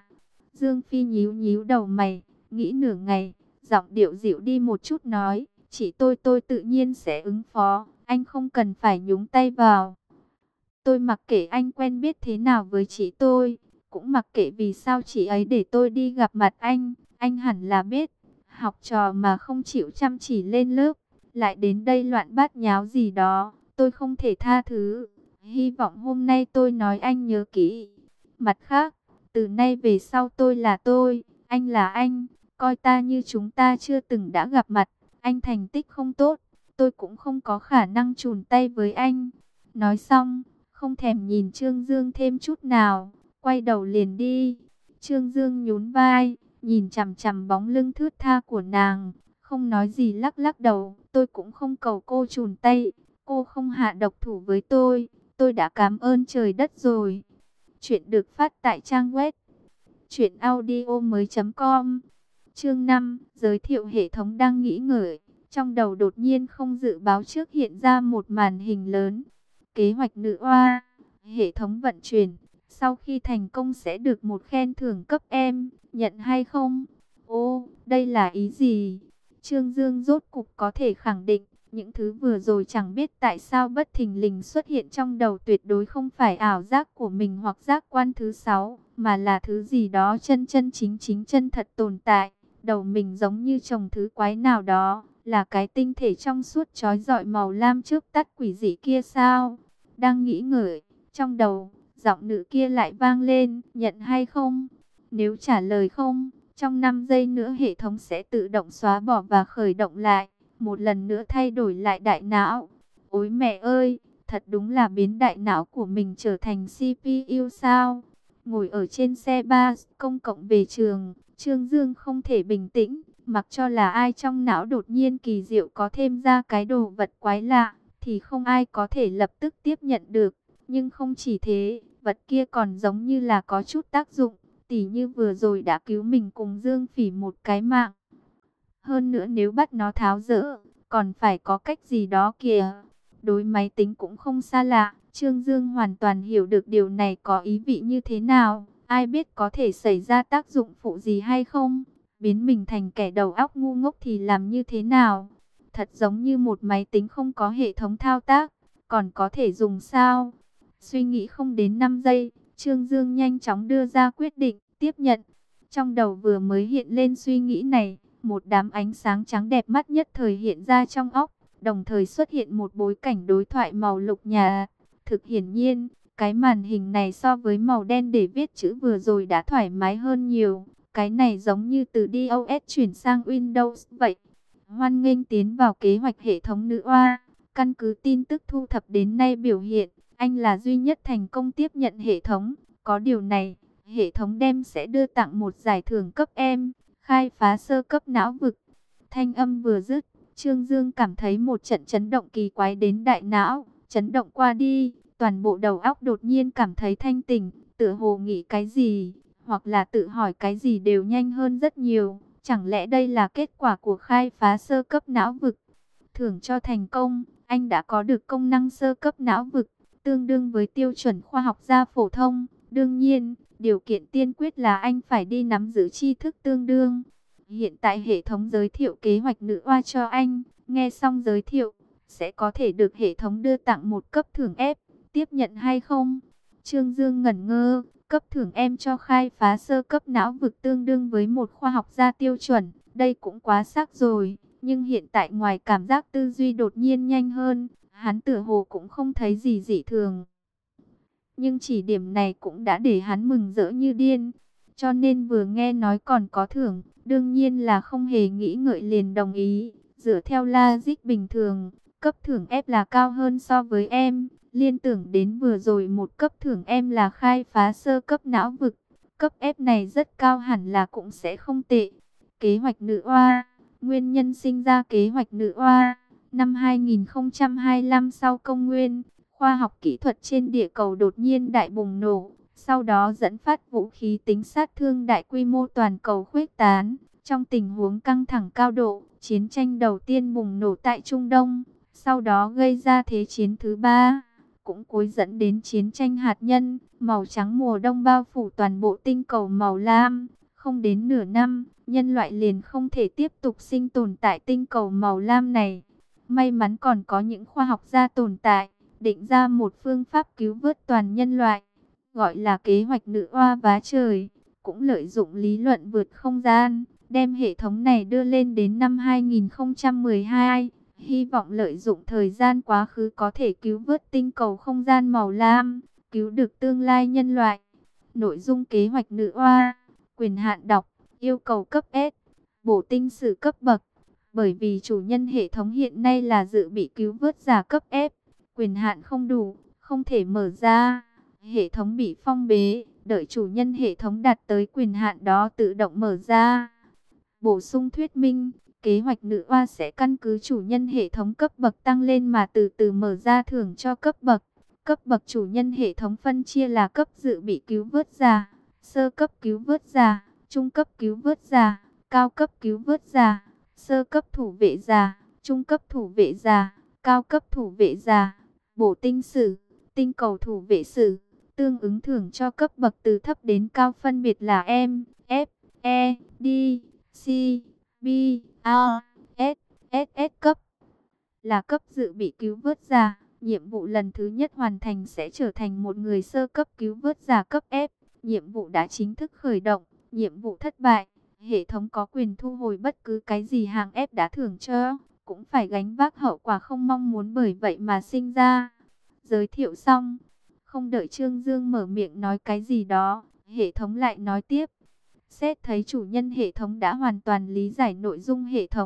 Dương Phi nhíu nhíu đầu mày, nghĩ nửa ngày, giọng điệu dịu đi một chút nói, chỉ tôi tự nhiên sẽ ứng phó, anh không cần phải nhúng tay vào. Tôi mặc kệ anh quen biết thế nào với chị tôi, cũng mặc kệ vì sao chị ấy để tôi đi gặp mặt anh hẳn là biết, học trò mà không chịu chăm chỉ lên lớp, lại đến đây loạn bát nháo gì đó, tôi không thể tha thứ. Hy vọng hôm nay tôi nói anh nhớ kỹ. Mặt khác, từ nay về sau tôi là tôi, anh là anh, coi ta như chúng ta chưa từng đã gặp mặt. Anh thành tích không tốt, tôi cũng không có khả năng chùn tay với anh. Nói xong, không thèm nhìn Trương Dương thêm chút nào, quay đầu liền đi. Trương Dương nhún vai, nhìn chằm chằm bóng lưng thướt tha của nàng, không nói gì lắc lắc đầu. Tôi cũng không cầu cô chùn tay, cô không hạ độc thủ với tôi đã cảm ơn trời đất rồi. Chuyện được phát tại trang web truyệnaudiomoi.com. Chương 5, giới thiệu hệ thống. Đang nghĩ ngợi, trong đầu đột nhiên không dự báo trước hiện ra một màn hình lớn. Kế hoạch nữ oa, hệ thống vận chuyển, sau khi thành công sẽ được một khen thưởng cấp em, nhận hay không? Ô, đây là ý gì? Trương Dương rốt cục có thể khẳng định, những thứ vừa rồi chẳng biết tại sao bất thình lình xuất hiện trong đầu tuyệt đối không phải ảo giác của mình hoặc giác quan thứ 6, mà là thứ gì đó chân chân chính chính chân thật tồn tại. Đầu mình giống như trồng thứ quái nào đó, là cái tinh thể trong suốt chói rọi màu lam chớp tắt quỷ dị kia sao? Đang nghĩ ngợi, trong đầu, giọng nữ kia lại vang lên, nhận hay không? Nếu trả lời không, trong 5 giây nữa hệ thống sẽ tự động xóa bỏ và khởi động lại, một lần nữa thay đổi lại đại não. Ôi mẹ ơi, thật đúng là biến đại não của mình trở thành CPU sao? Ngồi ở trên xe bus công cộng về trường, Trương Dương không thể bình tĩnh, mặc cho là ai trong não đột nhiên kỳ diệu có thêm ra cái đồ vật quái lạ, thì không ai có thể lập tức tiếp nhận được. Nhưng không chỉ thế, vật kia còn giống như là có chút tác dụng, tỉ như vừa rồi đã cứu mình cùng Dương Phỉ một cái mạng. Hơn nữa nếu bắt nó tháo dỡ, còn phải có cách gì đó kìa. Đối máy tính cũng không xa lạ, Trương Dương hoàn toàn hiểu được điều này có ý vị như thế nào. Ai biết có thể xảy ra tác dụng phụ gì hay không? Biến mình thành kẻ đầu óc ngu ngốc thì làm như thế nào? Thật giống như một máy tính không có hệ thống thao tác, còn có thể dùng sao? Suy nghĩ không đến 5 giây, Trương Dương nhanh chóng đưa ra quyết định, tiếp nhận. Trong đầu vừa mới hiện lên suy nghĩ này, một đám ánh sáng trắng đẹp mắt nhất thời hiện ra trong óc, đồng thời xuất hiện một bối cảnh đối thoại màu lục nhà. Thực hiển nhiên, cái màn hình này so với màu đen để viết chữ vừa rồi đã thoải mái hơn nhiều. Cái này giống như từ DOS chuyển sang Windows vậy. Hoan nghênh tiến vào kế hoạch hệ thống nữ oa. Căn cứ tin tức thu thập đến nay biểu hiện, anh là duy nhất thành công tiếp nhận hệ thống. Có điều này, hệ thống đem sẽ đưa tặng một giải thưởng cấp em, khai phá sơ cấp não vực. Thanh âm vừa dứt, Trương Dương cảm thấy một trận chấn động kỳ quái đến đại não. Chấn động qua đi, toàn bộ đầu óc đột nhiên cảm thấy thanh tỉnh, tựa hồ nghĩ cái gì, hoặc là tự hỏi cái gì đều nhanh hơn rất nhiều. Chẳng lẽ đây là kết quả của khai phá sơ cấp não vực? Thưởng cho thành công, anh đã có được công năng sơ cấp não vực, tương đương với tiêu chuẩn khoa học gia phổ thông. Đương nhiên, điều kiện tiên quyết là anh phải đi nắm giữ tri thức tương đương. Hiện tại hệ thống giới thiệu kế hoạch nữ oa cho anh, nghe xong giới thiệu, sẽ có thể được hệ thống đưa tặng một cấp thưởng ép, tiếp nhận hay không? Trương Dương ngẩn ngơ, cấp thưởng em cho khai phá sơ cấp não vực tương đương với một khoa học gia tiêu chuẩn, đây cũng quá sắc rồi. Nhưng hiện tại ngoài cảm giác tư duy đột nhiên nhanh hơn, hắn tựa hồ cũng không thấy gì dị thường. Nhưng chỉ điểm này cũng đã để hắn mừng rỡ như điên. Cho nên vừa nghe nói còn có thưởng, đương nhiên là không hề nghĩ ngợi liền đồng ý. Dựa theo logic bình thường, cấp thưởng F là cao hơn so với em. Liên tưởng đến vừa rồi một cấp thưởng em là khai phá sơ cấp não vực. Cấp F này rất cao hẳn là cũng sẽ không tệ. Kế hoạch nữ oa. Nguyên nhân sinh ra kế hoạch nữ oa. Năm 2025 sau công nguyên, khoa học kỹ thuật trên địa cầu đột nhiên đại bùng nổ. Sau đó dẫn phát vũ khí tính sát thương đại quy mô toàn cầu khuếch tán. Trong tình huống căng thẳng cao độ, chiến tranh đầu tiên bùng nổ tại Trung Đông. Sau đó gây ra thế chiến thứ ba, cũng cuối dẫn đến chiến tranh hạt nhân. Màu trắng mùa đông bao phủ toàn bộ tinh cầu màu lam. Không đến nửa năm, nhân loại liền không thể tiếp tục sinh tồn tại tinh cầu màu lam này. May mắn còn có những khoa học gia tồn tại, định ra một phương pháp cứu vớt toàn nhân loại, gọi là kế hoạch nữ oa vá trời, cũng lợi dụng lý luận vượt không gian, đem hệ thống này đưa lên đến năm 2012, hy vọng lợi dụng thời gian quá khứ có thể cứu vớt tinh cầu không gian màu lam, cứu được tương lai nhân loại. Nội dung kế hoạch nữ oa, quyền hạn đọc, yêu cầu cấp S, bổ tinh sử cấp bậc. Bởi vì chủ nhân hệ thống hiện nay là dự bị cứu vớt giả cấp F, quyền hạn không đủ, không thể mở ra. Hệ thống bị phong bế, đợi chủ nhân hệ thống đạt tới quyền hạn đó tự động mở ra. Bổ sung thuyết minh, kế hoạch nữ oa sẽ căn cứ chủ nhân hệ thống cấp bậc tăng lên mà từ từ mở ra thưởng cho cấp bậc. Cấp bậc chủ nhân hệ thống phân chia là cấp dự bị cứu vớt giả, sơ cấp cứu vớt giả, trung cấp cứu vớt giả, cao cấp cứu vớt giả, sơ cấp thủ vệ giả, trung cấp thủ vệ giả, cao cấp thủ vệ giả. Bổ tinh sử, tinh cầu thủ vệ sử, tương ứng thưởng cho cấp bậc từ thấp đến cao phân biệt là M, F, E, D, C, B, A, S, SS cấp. Là cấp dự bị cứu vớt giả, nhiệm vụ lần thứ nhất hoàn thành sẽ trở thành một người sơ cấp cứu vớt giả cấp F. Nhiệm vụ đã chính thức khởi động, nhiệm vụ thất bại, hệ thống có quyền thu hồi bất cứ cái gì hàng F đã thưởng cho, cũng phải gánh vác hậu quả không mong muốn bởi vậy mà sinh ra. Giới thiệu xong, không đợi Trương Dương mở miệng nói cái gì đó, hệ thống lại nói tiếp. Xét thấy chủ nhân hệ thống đã hoàn toàn lý giải nội dung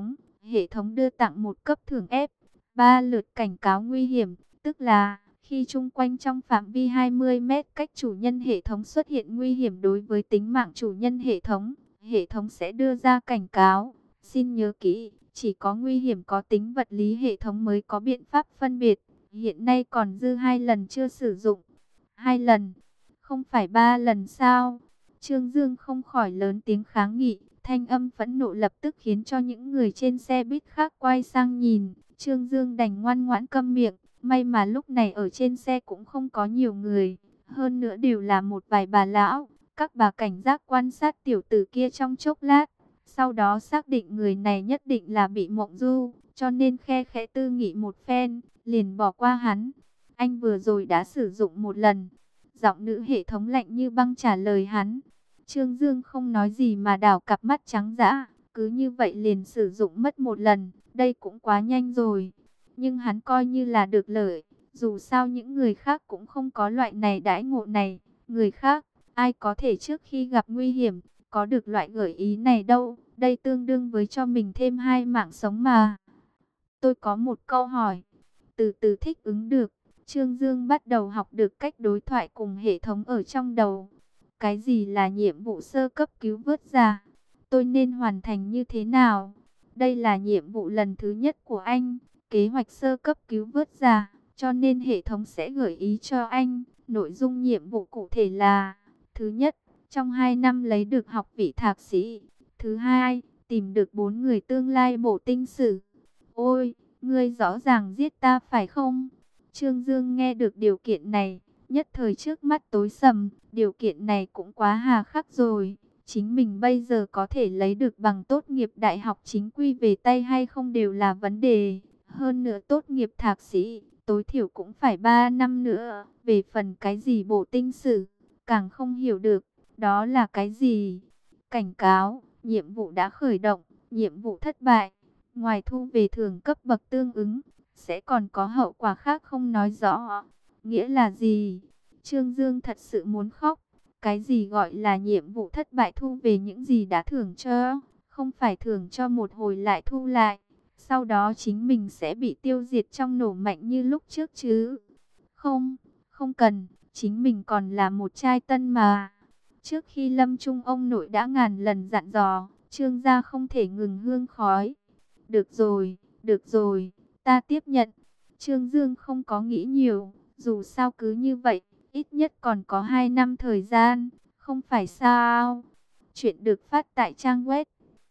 hệ thống đưa tặng một cấp thưởng F, 3 lượt cảnh cáo nguy hiểm, tức là khi chung quanh trong phạm vi 20 mét cách chủ nhân hệ thống xuất hiện nguy hiểm đối với tính mạng chủ nhân hệ thống sẽ đưa ra cảnh cáo. Xin nhớ kỹ, chỉ có nguy hiểm có tính vật lý hệ thống mới có biện pháp phân biệt. Hiện nay còn dư 2 lần chưa sử dụng. 2 lần, không phải 3 lần sao? Trương Dương không khỏi lớn tiếng kháng nghị. Thanh âm phẫn nộ lập tức khiến cho những người trên xe buýt khác quay sang nhìn. Trương Dương đành ngoan ngoãn câm miệng. May mà lúc này ở trên xe cũng không có nhiều người. Hơn nữa đều là một vài bà lão. Các bà cảnh giác quan sát tiểu tử kia trong chốc lát. Sau đó xác định người này nhất định là bị mộng du. Cho nên khe khẽ tư nghị một phen, liền bỏ qua hắn. Anh vừa rồi đã sử dụng một lần. Giọng nữ hệ thống lạnh như băng trả lời hắn. Trương Dương không nói gì mà đảo cặp mắt trắng dã. Cứ như vậy liền sử dụng mất một lần. Đây cũng quá nhanh rồi. Nhưng hắn coi như là được lợi. Dù sao những người khác cũng không có loại này đãi ngộ này. Người khác, ai có thể trước khi gặp nguy hiểm, có được loại gợi ý này đâu. Đây tương đương với cho mình thêm 2 mạng sống mà. Tôi có một câu hỏi. Từ từ thích ứng được. Trương Dương bắt đầu học được cách đối thoại cùng hệ thống ở trong đầu. Cái gì là nhiệm vụ sơ cấp cứu vớt giả? Tôi nên hoàn thành như thế nào? Đây là nhiệm vụ lần thứ nhất của anh. Kế hoạch sơ cấp cứu vớt giả. Cho nên hệ thống sẽ gợi ý cho anh. Nội dung nhiệm vụ cụ thể là: thứ nhất, trong 2 năm lấy được học vị thạc sĩ. Thứ hai, tìm được 4 người tương lai bổ tinh sử. Ôi, ngươi rõ ràng giết ta phải không? Trương Dương nghe được điều kiện này, nhất thời trước mắt tối sầm. Điều kiện này cũng quá hà khắc rồi. Chính mình bây giờ có thể lấy được bằng tốt nghiệp đại học chính quy về tay hay không đều là vấn đề. Hơn nữa tốt nghiệp thạc sĩ, tối thiểu cũng phải 3 năm nữa. Về phần cái gì bổ tinh sử, càng không hiểu được. Đó là cái gì? Cảnh cáo, nhiệm vụ đã khởi động, nhiệm vụ thất bại. Ngoài thu về thưởng cấp bậc tương ứng, sẽ còn có hậu quả khác không nói rõ. Nghĩa là gì? Trương Dương thật sự muốn khóc. Cái gì gọi là nhiệm vụ thất bại thu về những gì đã thưởng cho? Không phải thưởng cho một hồi lại thu lại. Sau đó chính mình sẽ bị tiêu diệt trong nổ mạnh như lúc trước chứ? Không, không cần. Chính mình còn là một trai tân mà. Trước khi lâm chung ông nội đã ngàn lần dặn dò, Trương gia không thể ngừng hương khói. Được rồi, ta tiếp nhận. Trương Dương không có nghĩ nhiều, dù sao cứ như vậy, ít nhất còn có 2 năm thời gian, không phải sao? Chuyện được phát tại trang web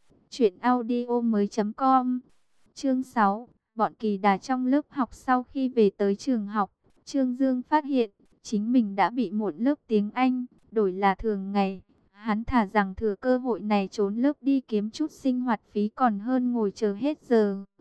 truyệnaudiomoi.com. Chương 6, bọn kỳ đà trong lớp học. Sau khi về tới trường học, Trương Dương phát hiện chính mình đã bị một lớp tiếng Anh đổi là thường ngày. Hắn thà rằng thừa cơ hội này trốn lớp đi kiếm chút sinh hoạt phí còn hơn ngồi chờ hết giờ.